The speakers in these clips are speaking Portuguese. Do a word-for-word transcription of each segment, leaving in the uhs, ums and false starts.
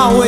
dá oi.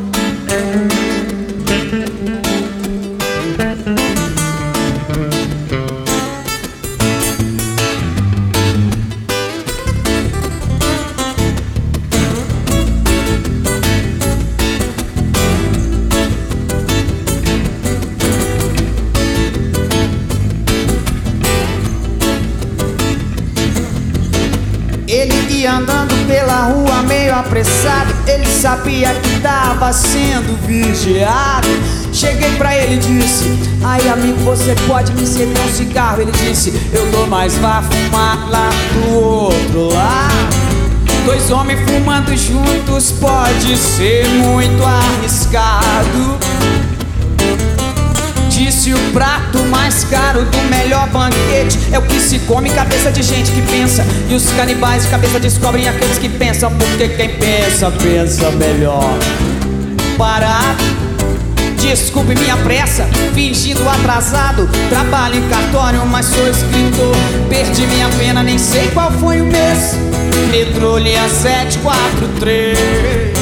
Ele ia andando pela rua meio apressado. Ele sabia que tava sendo vigiado. Cheguei pra ele e disse: ai amigo, você pode me ceder um cigarro? Ele disse: eu dou, mas vá fumar lá do outro lado. Dois homens fumando juntos pode ser muito arriscado. Disse: o prato mais caro do melhor banquete é o que se come cabeça de gente que pensa. E os canibais de cabeça descobrem aqueles que pensam. Porque quem pensa, pensa melhor. Parado, desculpe minha pressa, fingindo atrasado. Trabalho em cartório, mas sou escritor. Perdi minha pena, nem sei qual foi o mês. Metrô linha sete quatro três.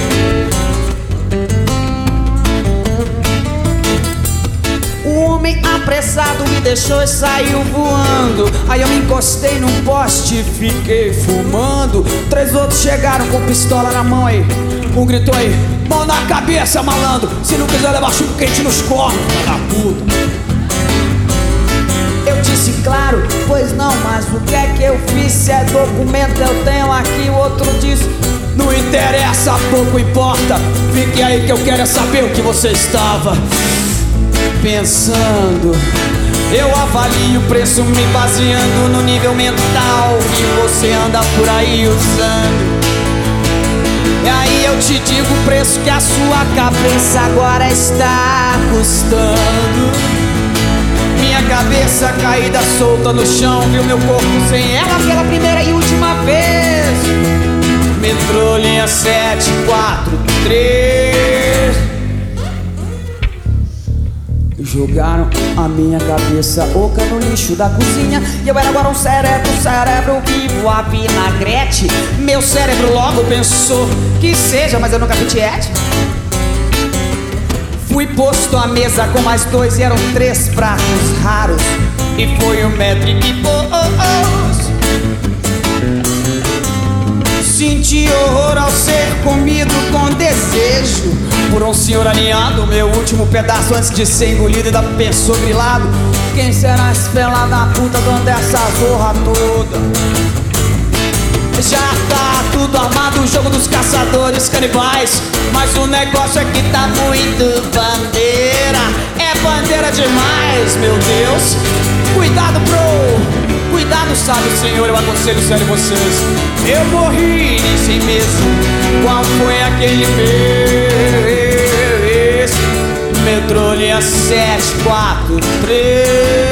O homem apressado me deixou e saiu voando. Aí eu me encostei num poste e fiquei fumando. Três outros chegaram com pistola na mão aí. Um gritou aí: mão na cabeça, malandro. Se não quiser levar chumbo quente nos cornos, filha da puta. Eu disse: claro, pois não, mas o que é que eu fiz? Se é documento eu tenho aqui. O outro disse: não interessa, pouco importa. Fique aí que eu quero é saber o que você estava pensando. Eu avalio o preço me baseando no nível mental que você anda por aí usando. E aí eu te digo o preço que a sua cabeça agora está custando. Minha cabeça caída solta no chão, viu meu corpo sem ela pela primeira e última vez. Metrô linha sete quatro três. Jogaram a minha cabeça oca no lixo da cozinha. E eu era agora um cérebro, cérebro vivo a vinagrete. Meu cérebro logo pensou que seja, mas eu nunca fui tiete. Fui posto à mesa com mais dois e eram três pratos raros. E foi um metro e pôs. Senti horror ao ser comido com desejo por um senhor alinhado. Meu último pedaço antes de ser engolido ainda pensou grilado: quem será esse fela da puta dando essa zorra toda? Já tá tudo armado, o jogo dos caçadores canibais. Mas o negócio é que tá muito bandeira. É bandeira demais, meu Deus. Cuidado, bro. Cuidado, sabe o senhor, eu aconselho sério vocês. Eu morri nesse mesmo. Qual foi aquele mês? Metrô linha sete quatro três.